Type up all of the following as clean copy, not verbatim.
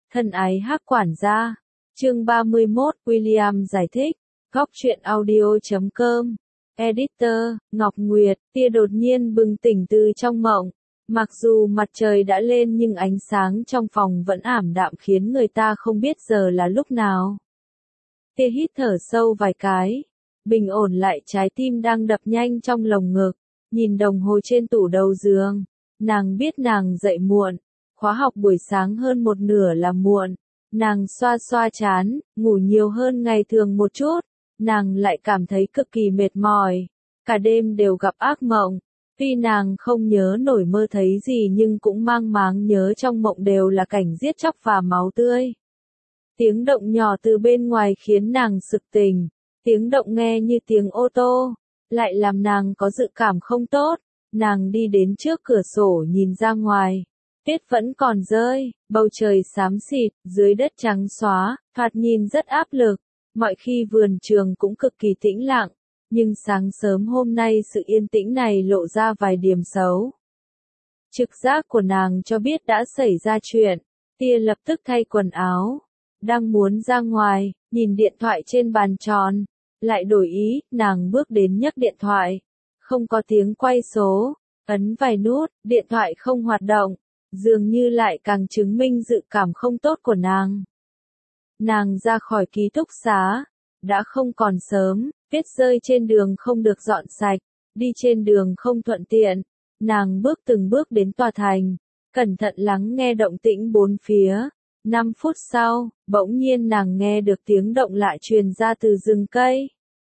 Thân ái Hắc quản gia. Chương 31, William giải thích. Góc truyện audio.com. Editor, Ngọc Nguyệt. Tia đột nhiên bừng tỉnh từ trong mộng. Mặc dù mặt trời đã lên nhưng ánh sáng trong phòng vẫn ảm đạm khiến người ta không biết giờ là lúc nào. Tia hít thở sâu vài cái. Bình ổn lại trái tim đang đập nhanh trong lồng ngực. Nhìn đồng hồ trên tủ đầu giường. Nàng biết nàng dậy muộn. Khóa học buổi sáng hơn một nửa là muộn. Nàng xoa xoa trán, ngủ nhiều hơn ngày thường một chút. Nàng lại cảm thấy cực kỳ mệt mỏi. Cả đêm đều gặp ác mộng. Tuy nàng không nhớ nổi mơ thấy gì nhưng cũng mang máng nhớ trong mộng đều là cảnh giết chóc và máu tươi. Tiếng động nhỏ từ bên ngoài khiến nàng sực tỉnh. Tiếng động nghe như tiếng ô tô. Lại làm nàng có dự cảm không tốt. Nàng đi đến trước cửa sổ nhìn ra ngoài. Tuyết vẫn còn rơi, bầu trời xám xịt, dưới đất trắng xóa, thoạt nhìn rất áp lực. Mọi khi vườn trường cũng cực kỳ tĩnh lặng, nhưng sáng sớm hôm nay sự yên tĩnh này lộ ra vài điểm xấu. Trực giác của nàng cho biết đã xảy ra chuyện, Tia lập tức thay quần áo. Đang muốn ra ngoài, nhìn điện thoại trên bàn tròn, lại đổi ý, nàng bước đến nhấc điện thoại. Không có tiếng quay số, ấn vài nút, điện thoại không hoạt động. Dường như lại càng chứng minh dự cảm không tốt của nàng. Nàng ra khỏi ký túc xá. Đã không còn sớm, tuyết rơi trên đường không được dọn sạch, đi trên đường không thuận tiện. Nàng bước từng bước đến tòa thành, cẩn thận lắng nghe động tĩnh bốn phía. 5 phút sau, bỗng nhiên nàng nghe được tiếng động lạ truyền ra từ rừng cây.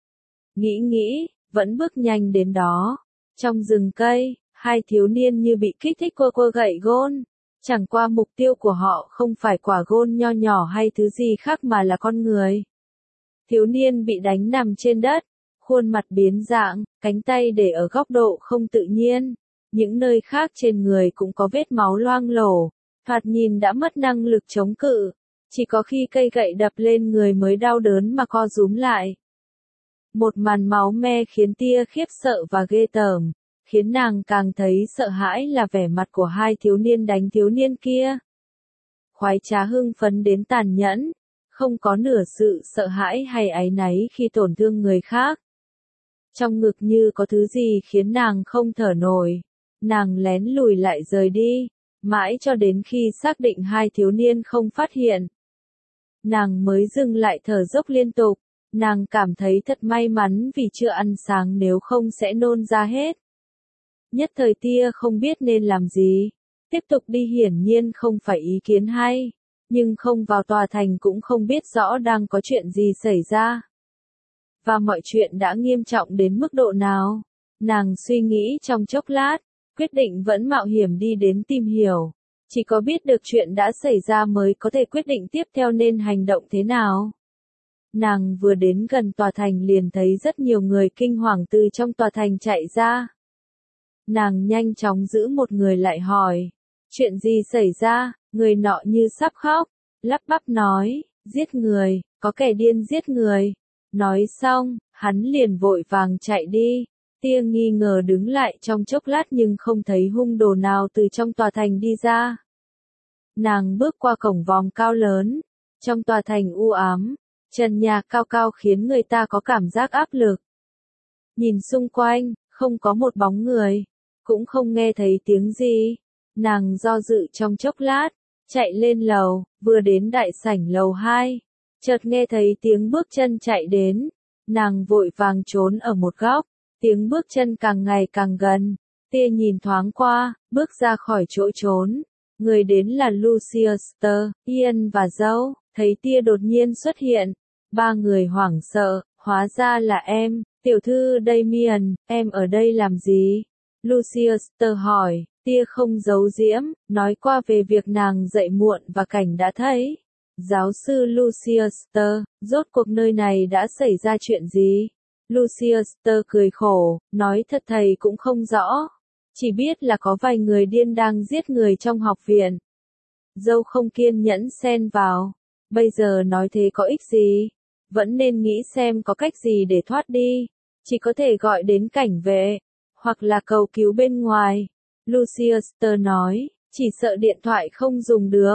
Nghĩ, vẫn bước nhanh đến đó. Trong rừng cây, hai thiếu niên như bị kích thích quơ gậy gôn. Chẳng qua mục tiêu của họ không phải quả gôn nho nhỏ hay thứ gì khác mà là con người. Thiếu niên bị đánh nằm trên đất, khuôn mặt biến dạng, cánh tay để ở góc độ không tự nhiên. Những nơi khác trên người cũng có vết máu loang lổ, thoạt nhìn đã mất năng lực chống cự. Chỉ có khi cây gậy đập lên người mới đau đớn mà co rúm lại. Một màn máu me khiến Tia khiếp sợ và ghê tởm. Khiến nàng càng thấy sợ hãi là vẻ mặt của hai thiếu niên đánh thiếu niên kia. Khoái trá hưng phấn đến tàn nhẫn, không có nửa sự sợ hãi hay áy náy khi tổn thương người khác. Trong ngực như có thứ gì khiến nàng không thở nổi. Nàng lén lùi lại rời đi, mãi cho đến khi xác định hai thiếu niên không phát hiện. Nàng mới dừng lại thở dốc liên tục, nàng cảm thấy thật may mắn vì chưa ăn sáng nếu không sẽ nôn ra hết. Nhất thời Tia không biết nên làm gì. Tiếp tục đi hiển nhiên không phải ý kiến hay. Nhưng không vào tòa thành cũng không biết rõ đang có chuyện gì xảy ra. Và mọi chuyện đã nghiêm trọng đến mức độ nào. Nàng suy nghĩ trong chốc lát, quyết định vẫn mạo hiểm đi đến tìm hiểu. Chỉ có biết được chuyện đã xảy ra mới có thể quyết định tiếp theo nên hành động thế nào. Nàng vừa đến gần tòa thành liền thấy rất nhiều người kinh hoàng từ trong tòa thành chạy ra. Nàng nhanh chóng giữ một người lại hỏi. Chuyện gì xảy ra? Người nọ như sắp khóc. Lắp bắp nói. Giết người, có kẻ điên giết người. Nói xong, hắn liền vội vàng chạy đi. Tia nghi ngờ đứng lại trong chốc lát nhưng không thấy hung đồ nào từ trong tòa thành đi ra. Nàng bước qua cổng vòm cao lớn. Trong tòa thành u ám, trần nhà cao cao khiến người ta có cảm giác áp lực. Nhìn xung quanh, không có một bóng người. Cũng không nghe thấy tiếng gì. Nàng do dự trong chốc lát, chạy lên lầu, vừa đến đại sảnh lầu 2. Chợt nghe thấy tiếng bước chân chạy đến. Nàng vội vàng trốn ở một góc. Tiếng bước chân càng ngày càng gần. Tia nhìn thoáng qua, bước ra khỏi chỗ trốn. Người đến là Lucius, Ian và dâu. Thấy Tia đột nhiên xuất hiện. Ba người hoảng sợ, hóa ra là em, tiểu thư Damien, em ở đây làm gì? Lucius hỏi, Tia không giấu giếm, nói qua về việc nàng dậy muộn và cảnh đã thấy. Giáo sư Lucius, rốt cuộc nơi này đã xảy ra chuyện gì? Lucius cười khổ, nói thật thầy cũng không rõ. Chỉ biết là có vài người điên đang giết người trong học viện. Dâu không kiên nhẫn xen vào. Bây giờ nói thế có ích gì? Vẫn nên nghĩ xem có cách gì để thoát đi. Chỉ có thể gọi đến cảnh vệ. Hoặc là cầu cứu bên ngoài. Lucius nói, chỉ sợ điện thoại không dùng được.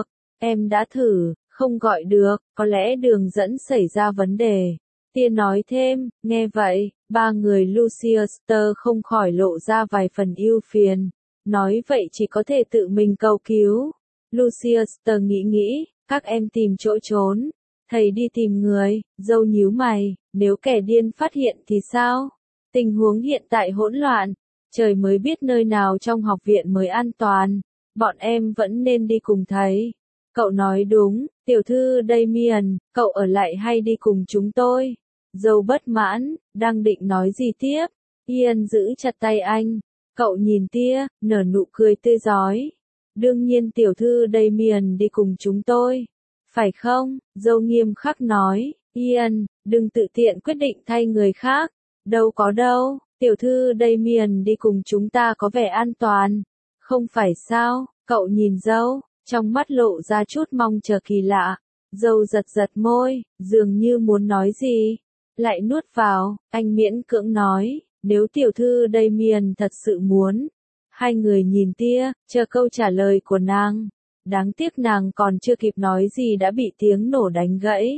Em đã thử, không gọi được, có lẽ đường dẫn xảy ra vấn đề. Tia nói thêm, nghe vậy, ba người Lucius không khỏi lộ ra vài phần ưu phiền. Nói vậy chỉ có thể tự mình cầu cứu. Lucius nghĩ, các em tìm chỗ trốn. Thầy đi tìm người, dâu nhíu mày, nếu kẻ điên phát hiện thì sao? Tình huống hiện tại hỗn loạn, trời mới biết nơi nào trong học viện mới an toàn. Bọn em vẫn nên đi cùng thầy. Cậu nói đúng, tiểu thư Damien, cậu ở lại hay đi cùng chúng tôi? Dâu bất mãn, đang định nói gì tiếp? Ian giữ chặt tay anh. Cậu nhìn tia, nở nụ cười tươi rói. Đương nhiên tiểu thư Damien đi cùng chúng tôi. Phải không? Dâu nghiêm khắc nói. Ian, đừng tự tiện quyết định thay người khác. Đâu có đâu, tiểu thư Damien đi cùng chúng ta có vẻ an toàn. Không phải sao? Cậu nhìn dâu, trong mắt lộ ra chút mong chờ kỳ lạ. Dâu giật giật môi, dường như muốn nói gì. Lại nuốt vào, anh miễn cưỡng nói, nếu tiểu thư Damien thật sự muốn. Hai người nhìn tia, chờ câu trả lời của nàng. Đáng tiếc nàng còn chưa kịp nói gì đã bị tiếng nổ đánh gãy.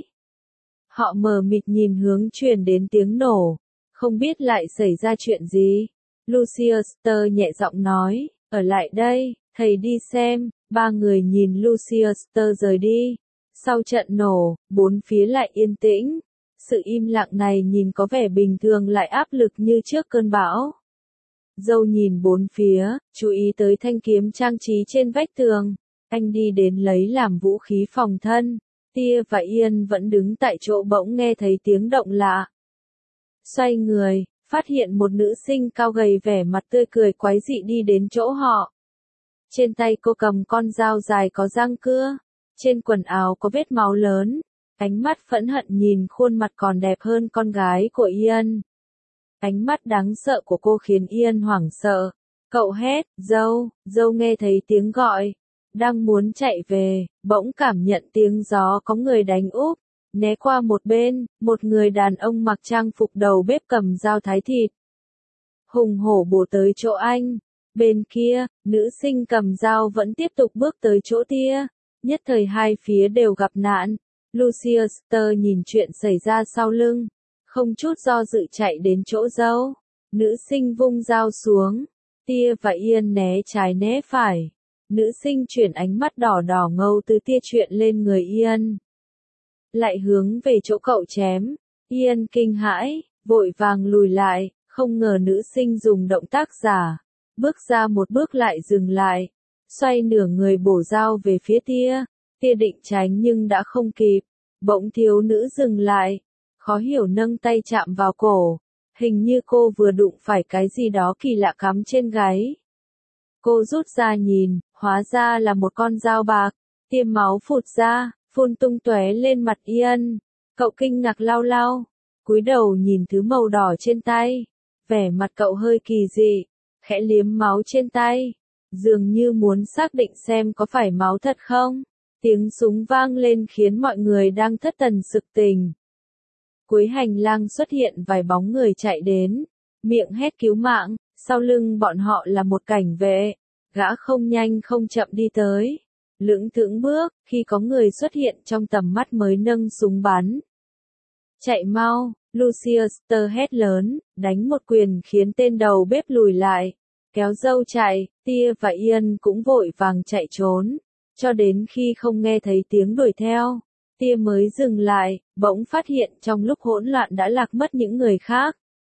Họ mờ mịt nhìn hướng truyền đến tiếng nổ. Không biết lại xảy ra chuyện gì. Lucius nhẹ giọng nói, ở lại đây, thầy đi xem. Ba người nhìn Lucius rời đi. Sau trận nổ, bốn phía lại yên tĩnh. Sự im lặng này nhìn có vẻ bình thường lại áp lực như trước cơn bão. Dâu nhìn bốn phía, chú ý tới thanh kiếm trang trí trên vách tường. Anh đi đến lấy làm vũ khí phòng thân. Tia và Ian vẫn đứng tại chỗ bỗng nghe thấy tiếng động lạ. Xoay người, phát hiện một nữ sinh cao gầy vẻ mặt tươi cười quái dị đi đến chỗ họ. Trên tay cô cầm con dao dài có răng cưa. Trên quần áo có vết máu lớn. Ánh mắt phẫn hận nhìn khuôn mặt còn đẹp hơn con gái của Ian. Ánh mắt đáng sợ của cô khiến Ian hoảng sợ. Cậu hét, dâu nghe thấy tiếng gọi. Đang muốn chạy về, bỗng cảm nhận tiếng gió có người đánh úp. Né qua một bên, một người đàn ông mặc trang phục đầu bếp cầm dao thái thịt. Hùng hổ bổ tới chỗ anh. Bên kia, nữ sinh cầm dao vẫn tiếp tục bước tới chỗ tia. Nhất thời hai phía đều gặp nạn. Lucius nhìn chuyện xảy ra sau lưng. Không chút do dự chạy đến chỗ dâu. Nữ sinh vung dao xuống. Tia và Ian né trái né phải. Nữ sinh chuyển ánh mắt đỏ đỏ ngầu từ tia chuyện lên người Ian. Lại hướng về chỗ cậu chém. Ian kinh hãi, vội vàng lùi lại, không ngờ nữ sinh dùng động tác giả. Bước ra một bước lại dừng lại. Xoay nửa người bổ dao về phía tia. Tia định tránh nhưng đã không kịp. Bỗng thiếu nữ dừng lại. Khó hiểu nâng tay chạm vào cổ. Hình như cô vừa đụng phải cái gì đó kỳ lạ cắm trên gáy. Cô rút ra nhìn, hóa ra là một con dao bạc. Tiêm máu phụt ra, phun tung tóe lên mặt Ian. Cậu kinh ngạc lau lau. Cúi đầu nhìn thứ màu đỏ trên tay. Vẻ mặt cậu hơi kỳ dị. Khẽ liếm máu trên tay. Dường như muốn xác định xem có phải máu thật không. Tiếng súng vang lên khiến mọi người đang thất thần sực tỉnh. Cuối hành lang xuất hiện vài bóng người chạy đến. Miệng hét cứu mạng. Sau lưng bọn họ là một cảnh vệ. Gã không nhanh không chậm đi tới. Lững thững bước, khi có người xuất hiện trong tầm mắt mới nâng súng bắn. Chạy mau, Lucius hét lớn, đánh một quyền khiến tên đầu bếp lùi lại. Kéo dâu chạy, Tia và Ian cũng vội vàng chạy trốn. Cho đến khi không nghe thấy tiếng đuổi theo, Tia mới dừng lại, bỗng phát hiện trong lúc hỗn loạn đã lạc mất những người khác.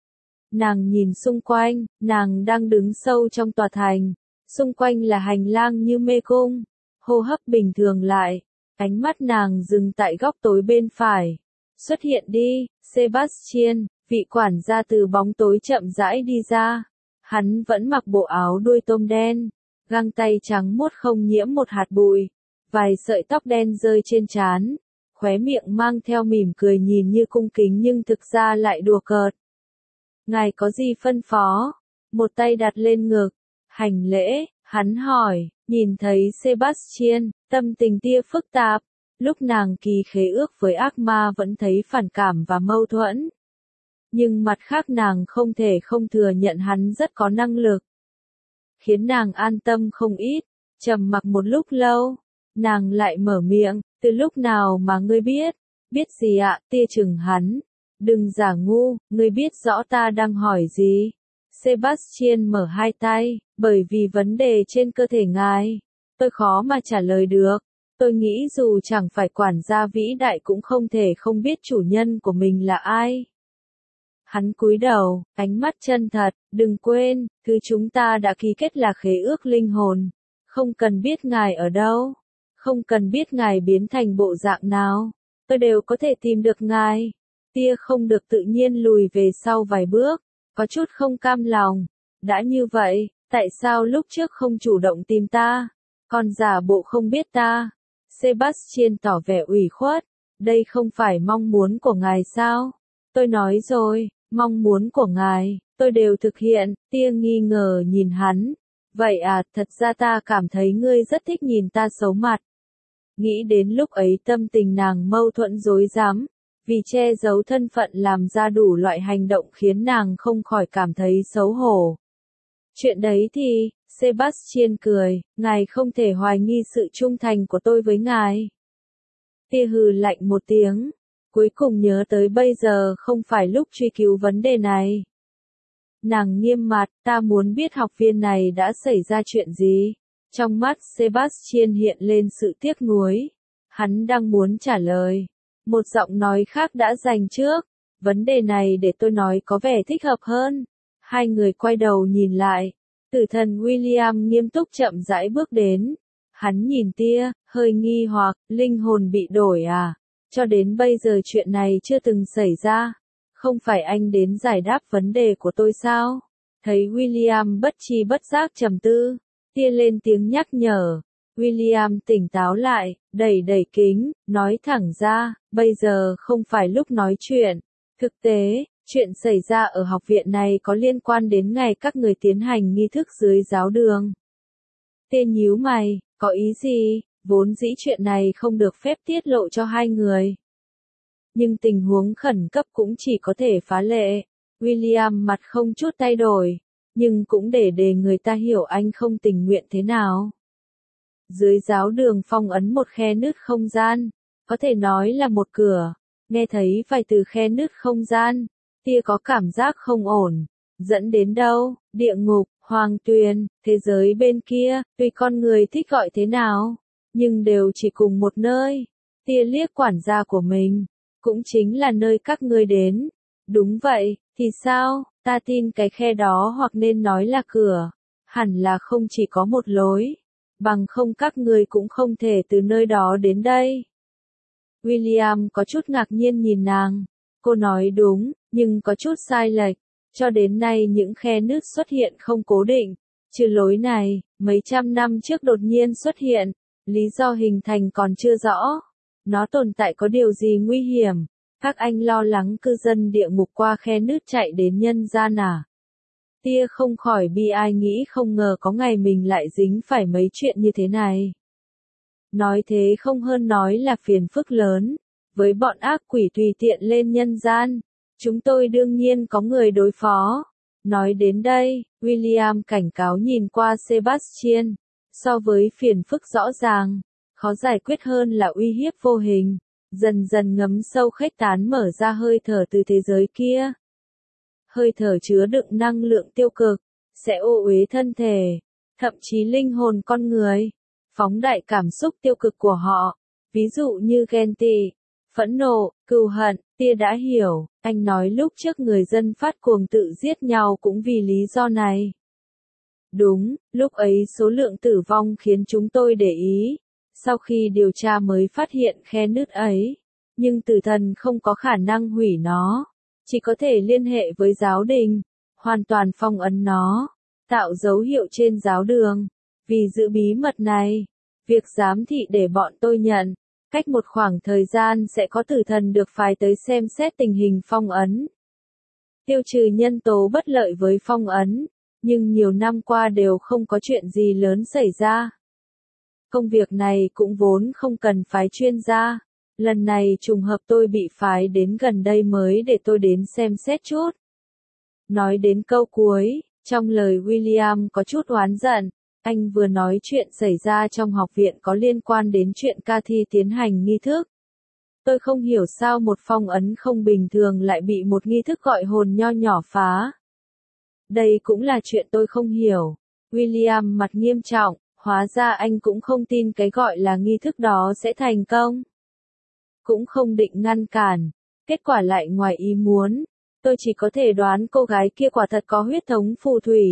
Nàng nhìn xung quanh, nàng đang đứng sâu trong tòa thành. Xung quanh là hành lang như mê cung. Hô hấp bình thường lại. Ánh mắt nàng dừng tại góc tối bên phải. Xuất hiện đi, Sebastian, vị quản gia từ bóng tối chậm rãi đi ra. Hắn vẫn mặc bộ áo đuôi tôm đen. Găng tay trắng muốt không nhiễm một hạt bụi. Vài sợi tóc đen rơi trên trán. Khóe miệng mang theo mỉm cười nhìn như cung kính nhưng thực ra lại đùa cợt. Ngài có gì phân phó? Một tay đặt lên ngực. Hành lễ, hắn hỏi, nhìn thấy Sebastian, tâm tình Tia phức tạp. Lúc nàng kỳ khế ước với ác ma vẫn thấy phản cảm và mâu thuẫn. Nhưng mặt khác nàng không thể không thừa nhận hắn rất có năng lực. Khiến nàng an tâm không ít, trầm mặc một lúc lâu. Nàng lại mở miệng, từ lúc nào mà ngươi biết? Biết gì ạ? Tia chừng hắn. Đừng giả ngu, ngươi biết rõ ta đang hỏi gì. Sebastian mở hai tay, bởi vì vấn đề trên cơ thể ngài. Tôi khó mà trả lời được. Tôi nghĩ dù chẳng phải quản gia vĩ đại cũng không thể không biết chủ nhân của mình là ai. Hắn cúi đầu, ánh mắt chân thật, đừng quên, thứ chúng ta đã ký kết là khế ước linh hồn. Không cần biết ngài ở đâu, không cần biết ngài biến thành bộ dạng nào, tôi đều có thể tìm được ngài. Tia không được tự nhiên lùi về sau vài bước, có chút không cam lòng. Đã như vậy, tại sao lúc trước không chủ động tìm ta, còn giả bộ không biết ta? Sebastian tỏ vẻ ủy khuất, đây không phải mong muốn của ngài sao? Tôi nói rồi, mong muốn của ngài, tôi đều thực hiện. Tia nghi ngờ nhìn hắn. Vậy à, thật ra ta cảm thấy ngươi rất thích nhìn ta xấu mặt. Nghĩ đến lúc ấy tâm tình nàng mâu thuẫn rối rắm, vì che giấu thân phận làm ra đủ loại hành động khiến nàng không khỏi cảm thấy xấu hổ. Chuyện đấy thì, Sebastian cười, ngài không thể hoài nghi sự trung thành của tôi với ngài. Tia hừ lạnh một tiếng, cuối cùng nhớ tới bây giờ không phải lúc truy cứu vấn đề này. Nàng nghiêm mặt, ta muốn biết học viên này đã xảy ra chuyện gì. Trong mắt Sebastian hiện lên sự tiếc nuối. Hắn đang muốn trả lời. Một giọng nói khác đã dành trước. Vấn đề này để tôi nói có vẻ thích hợp hơn. Hai người quay đầu nhìn lại. Tử thần William nghiêm túc chậm rãi bước đến. Hắn nhìn Tia, hơi nghi hoặc, linh hồn bị đổi à? Cho đến bây giờ chuyện này chưa từng xảy ra. Không phải anh đến giải đáp vấn đề của tôi sao? Thấy William bất tri bất giác trầm tư, Tia lên tiếng nhắc nhở. William tỉnh táo lại, đẩy đẩy kính, nói thẳng ra, bây giờ không phải lúc nói chuyện. Thực tế, chuyện xảy ra ở học viện này có liên quan đến ngày các người tiến hành nghi thức dưới giáo đường. Tia nhíu mày, có ý gì? Vốn dĩ chuyện này không được phép tiết lộ cho hai người. Nhưng tình huống khẩn cấp cũng chỉ có thể phá lệ. William mặt không chút thay đổi, nhưng cũng để người ta hiểu anh không tình nguyện thế nào. Dưới giáo đường phong ấn một khe nứt không gian, có thể nói là một cửa. Nghe thấy vài từ khe nứt không gian, Tia có cảm giác không ổn. Dẫn đến đâu? Địa ngục, hoàng tuyền, thế giới bên kia, tùy con người thích gọi thế nào, nhưng đều chỉ cùng một nơi. Tia liếc quản gia của mình, cũng chính là nơi các ngươi đến. Đúng vậy, thì sao? Ta tin cái khe đó hoặc nên nói là cửa. Hẳn là không chỉ có một lối. Bằng không các ngươi cũng không thể từ nơi đó đến đây. William có chút ngạc nhiên nhìn nàng. Cô nói đúng, nhưng có chút sai lệch. Cho đến nay những khe nứt xuất hiện không cố định. Trừ lối này, mấy trăm năm trước đột nhiên xuất hiện. Lý do hình thành còn chưa rõ. Nó tồn tại có điều gì nguy hiểm? Các anh lo lắng cư dân địa ngục qua khe nứt chạy đến nhân gian à? Tia không khỏi bi ai nghĩ không ngờ có ngày mình lại dính phải mấy chuyện như thế này. Nói thế không hơn nói là phiền phức lớn. Với bọn ác quỷ tùy tiện lên nhân gian, chúng tôi đương nhiên có người đối phó. Nói đến đây, William cảnh cáo nhìn qua Sebastian. So với phiền phức rõ ràng, khó giải quyết hơn là uy hiếp vô hình. Dần dần ngấm sâu khuếch tán mở ra hơi thở từ thế giới kia. Hơi thở chứa đựng năng lượng tiêu cực, sẽ ô uế thân thể, thậm chí linh hồn con người, phóng đại cảm xúc tiêu cực của họ, ví dụ như ghen tị, phẫn nộ, cừu hận. Tia đã hiểu, anh nói lúc trước người dân phát cuồng tự giết nhau cũng vì lý do này. Đúng, lúc ấy số lượng tử vong khiến chúng tôi để ý. Sau khi điều tra mới phát hiện khe nứt ấy, nhưng tử thần không có khả năng hủy nó, chỉ có thể liên hệ với giáo đình, hoàn toàn phong ấn nó, tạo dấu hiệu trên giáo đường. Vì giữ bí mật này, việc giám thị để bọn tôi nhận, cách một khoảng thời gian sẽ có tử thần được phái tới xem xét tình hình phong ấn. Tiêu trừ nhân tố bất lợi với phong ấn, nhưng nhiều năm qua đều không có chuyện gì lớn xảy ra. Công việc này cũng vốn không cần phái chuyên gia. Lần này trùng hợp tôi bị phái đến gần đây mới để tôi đến xem xét chút. Nói đến câu cuối, trong lời William có chút oán giận. Anh vừa nói chuyện xảy ra trong học viện có liên quan đến chuyện Cathy tiến hành nghi thức. Tôi không hiểu sao một phong ấn không bình thường lại bị một nghi thức gọi hồn nho nhỏ phá. Đây cũng là chuyện tôi không hiểu. William mặt nghiêm trọng, hóa ra anh cũng không tin cái gọi là nghi thức đó sẽ thành công. Cũng không định ngăn cản, kết quả lại ngoài ý muốn. Tôi chỉ có thể đoán cô gái kia quả thật có huyết thống phù thủy.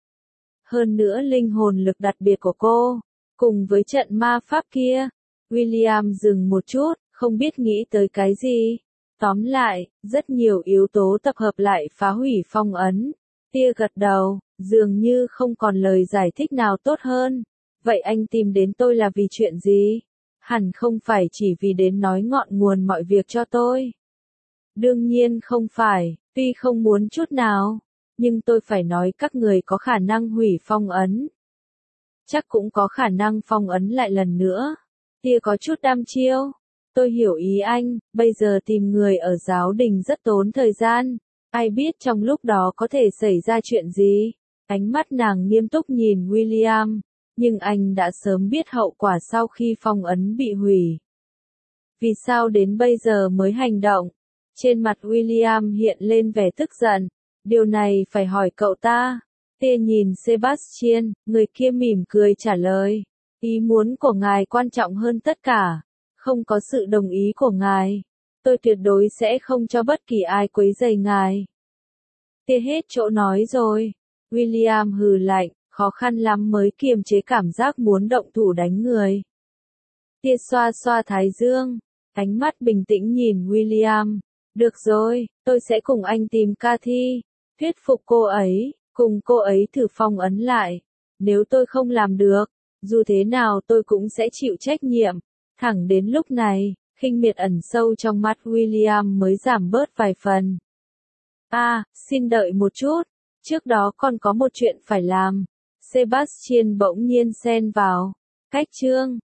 Hơn nữa linh hồn lực đặc biệt của cô, cùng với trận ma pháp kia. William dừng một chút, không biết nghĩ tới cái gì. Tóm lại, rất nhiều yếu tố tập hợp lại phá hủy phong ấn. Tia gật đầu, dường như không còn lời giải thích nào tốt hơn. Vậy anh tìm đến tôi là vì chuyện gì? Hẳn không phải chỉ vì đến nói ngọn nguồn mọi việc cho tôi. Đương nhiên không phải, tuy không muốn chút nào. Nhưng tôi phải nói các người có khả năng hủy phong ấn. Chắc cũng có khả năng phong ấn lại lần nữa. Tia có chút đăm chiêu. Tôi hiểu ý anh, bây giờ tìm người ở giáo đình rất tốn thời gian. Ai biết trong lúc đó có thể xảy ra chuyện gì? Ánh mắt nàng nghiêm túc nhìn William, nhưng anh đã sớm biết hậu quả sau khi phong ấn bị hủy. Vì sao đến bây giờ mới hành động? Trên mặt William hiện lên vẻ tức giận. Điều này phải hỏi cậu ta. Tia nhìn Sebastian, người kia mỉm cười trả lời. Ý muốn của ngài quan trọng hơn tất cả. Không có sự đồng ý của ngài, tôi tuyệt đối sẽ không cho bất kỳ ai quấy rầy ngài. Tia hết chỗ nói rồi. William hừ lạnh, khó khăn lắm mới kiềm chế cảm giác muốn động thủ đánh người. Tia xoa xoa thái dương, ánh mắt bình tĩnh nhìn William. Được rồi, tôi sẽ cùng anh tìm Cathy, thuyết phục cô ấy, cùng cô ấy thử phong ấn lại. Nếu tôi không làm được, dù thế nào tôi cũng sẽ chịu trách nhiệm. Thẳng đến lúc này, khinh miệt ẩn sâu trong mắt William mới giảm bớt vài phần. Xin đợi một chút, trước đó còn có một chuyện phải làm. Sebastian bỗng nhiên xen vào. Cách chương